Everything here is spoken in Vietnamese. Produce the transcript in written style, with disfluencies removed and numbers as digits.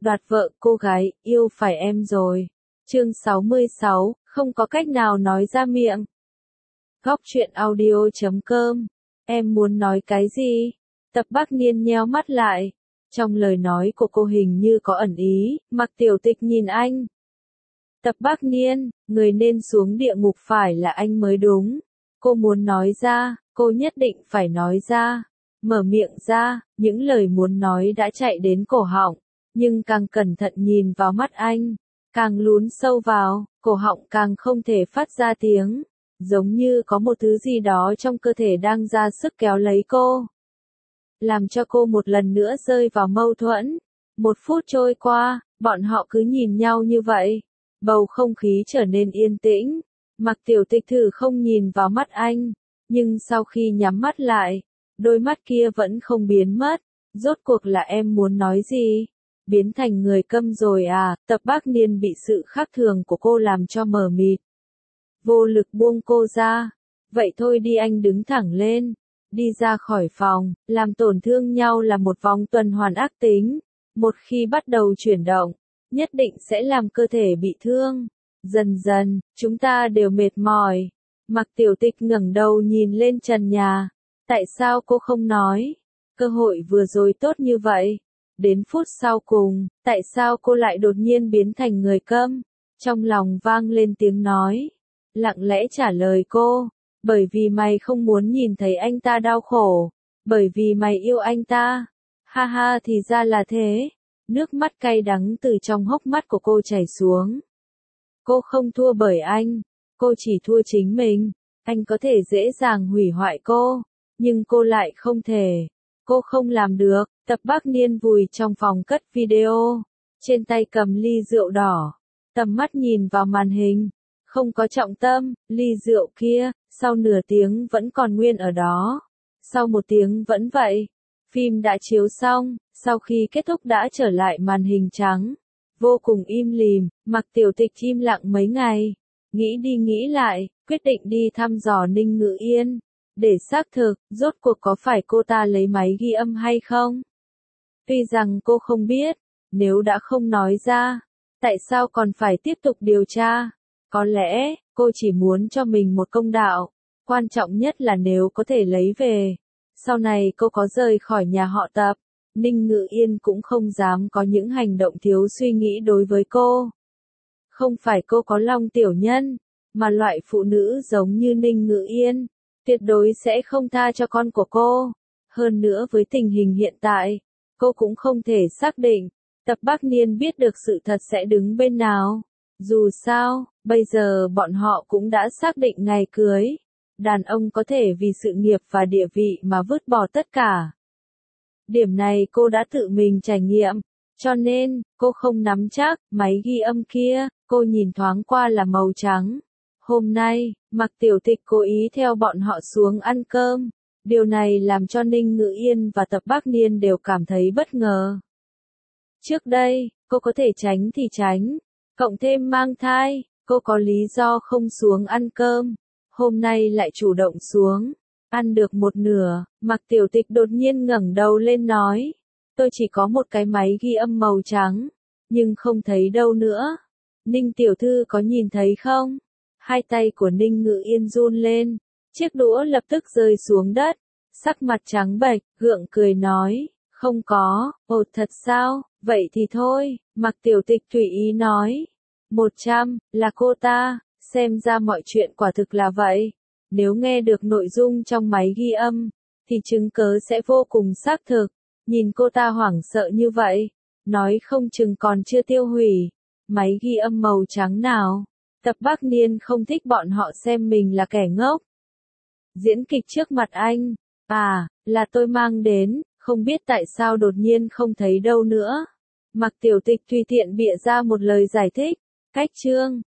Đoạt vợ cô gái, yêu phải em rồi. Chương 66, không có cách nào nói ra miệng. Góc truyện audio.com. Em muốn nói cái gì? Tập Bắc Niên nheo mắt lại. Trong lời nói của cô hình như có ẩn ý, Mặc Tiểu Tịch nhìn anh. Tập Bắc Niên, người nên xuống địa ngục phải là anh mới đúng. Cô muốn nói ra, cô nhất định phải nói ra. Mở miệng ra, những lời muốn nói đã chạy đến cổ họng. Nhưng càng cẩn thận nhìn vào mắt anh, càng lún sâu vào, cổ họng càng không thể phát ra tiếng. Giống như có một thứ gì đó trong cơ thể đang ra sức kéo lấy cô. Làm cho cô một lần nữa rơi vào mâu thuẫn. 1 phút trôi qua, bọn họ cứ nhìn nhau như vậy. Bầu không khí trở nên yên tĩnh. Mặc Tiểu Tịch thử không nhìn vào mắt anh. Nhưng sau khi nhắm mắt lại, đôi mắt kia vẫn không biến mất. Rốt cuộc là em muốn nói gì? Biến thành người câm rồi à? Tập Bắc Niên bị sự khác thường của cô làm cho mờ mịt. Vô lực buông cô ra. Vậy thôi đi, anh đứng thẳng lên. Đi ra khỏi phòng, làm tổn thương nhau là một vòng tuần hoàn ác tính. Một khi bắt đầu chuyển động, nhất định sẽ làm cơ thể bị thương. Dần dần, chúng ta đều mệt mỏi. Mặc Tiểu Tịch ngẩng đầu nhìn lên trần nhà. Tại sao cô không nói? Cơ hội vừa rồi tốt như vậy. Đến phút sau cùng, tại sao cô lại đột nhiên biến thành người câm? Trong lòng vang lên tiếng nói. Lặng lẽ trả lời cô. Bởi vì mày không muốn nhìn thấy anh ta đau khổ. Bởi vì mày yêu anh ta. Ha ha, thì ra là thế. Nước mắt cay đắng từ trong hốc mắt của cô chảy xuống. Cô không thua bởi anh. Cô chỉ thua chính mình. Anh có thể dễ dàng hủy hoại cô. Nhưng cô lại không thể. Cô không làm được. Tập Bắc Niên vùi trong phòng cất video. Trên tay cầm ly rượu đỏ. Tầm mắt nhìn vào màn hình. Không có trọng tâm, ly rượu kia, sau nửa tiếng vẫn còn nguyên ở đó. Sau 1 tiếng vẫn vậy. Phim đã chiếu xong, sau khi kết thúc đã trở lại màn hình trắng. Vô cùng im lìm, Mặc Tiểu Tịch im lặng mấy ngày. Nghĩ đi nghĩ lại, quyết định đi thăm dò Ninh Ngự Yên. Để xác thực, rốt cuộc có phải cô ta lấy máy ghi âm hay không? Tuy rằng cô không biết, nếu đã không nói ra, tại sao còn phải tiếp tục điều tra? Có lẽ, cô chỉ muốn cho mình một công đạo. Quan trọng nhất là nếu có thể lấy về. Sau này cô có rời khỏi nhà họ Tập, Ninh Ngự Yên cũng không dám có những hành động thiếu suy nghĩ đối với cô. Không phải cô có lòng tiểu nhân, mà loại phụ nữ giống như Ninh Ngự Yên, tuyệt đối sẽ không tha cho con của cô. Hơn nữa với tình hình hiện tại, cô cũng không thể xác định, Tập Bắc Niên biết được sự thật sẽ đứng bên nào. Dù sao, bây giờ bọn họ cũng đã xác định ngày cưới. Đàn ông có thể vì sự nghiệp và địa vị mà vứt bỏ tất cả. Điểm này cô đã tự mình trải nghiệm. Cho nên, cô không nắm chắc, máy ghi âm kia, cô nhìn thoáng qua là màu trắng. Hôm nay, Mặc Tiểu Tịch cố ý theo bọn họ xuống ăn cơm. Điều này làm cho Ninh Ngự Yên và Tập Bắc Niên đều cảm thấy bất ngờ. Trước đây, cô có thể tránh thì tránh. Cộng thêm mang thai, cô có lý do không xuống ăn cơm. Hôm nay lại chủ động xuống. Ăn được một nửa, Mặc Tiểu Tịch đột nhiên ngẩng đầu lên nói. Tôi chỉ có một cái máy ghi âm màu trắng, nhưng không thấy đâu nữa. Ninh tiểu thư có nhìn thấy không? Hai tay của Ninh Ngự Yên run lên. Chiếc đũa lập tức rơi xuống đất. Sắc mặt trắng bệch, gượng cười nói. Không có, ồ thật sao, vậy thì thôi, Mặc Tiểu Tịch tùy ý nói. 100, là cô ta, xem ra mọi chuyện quả thực là vậy. Nếu nghe được nội dung trong máy ghi âm, thì chứng cớ sẽ vô cùng xác thực. Nhìn cô ta hoảng sợ như vậy, nói không chừng còn chưa tiêu hủy. Máy ghi âm màu trắng nào? Tập Bắc Niên không thích bọn họ xem mình là kẻ ngốc. Diễn kịch trước mặt anh. À, là tôi mang đến, không biết tại sao đột nhiên không thấy đâu nữa. Mặc Tiểu Tịch tùy tiện bịa ra một lời giải thích. Cách chương.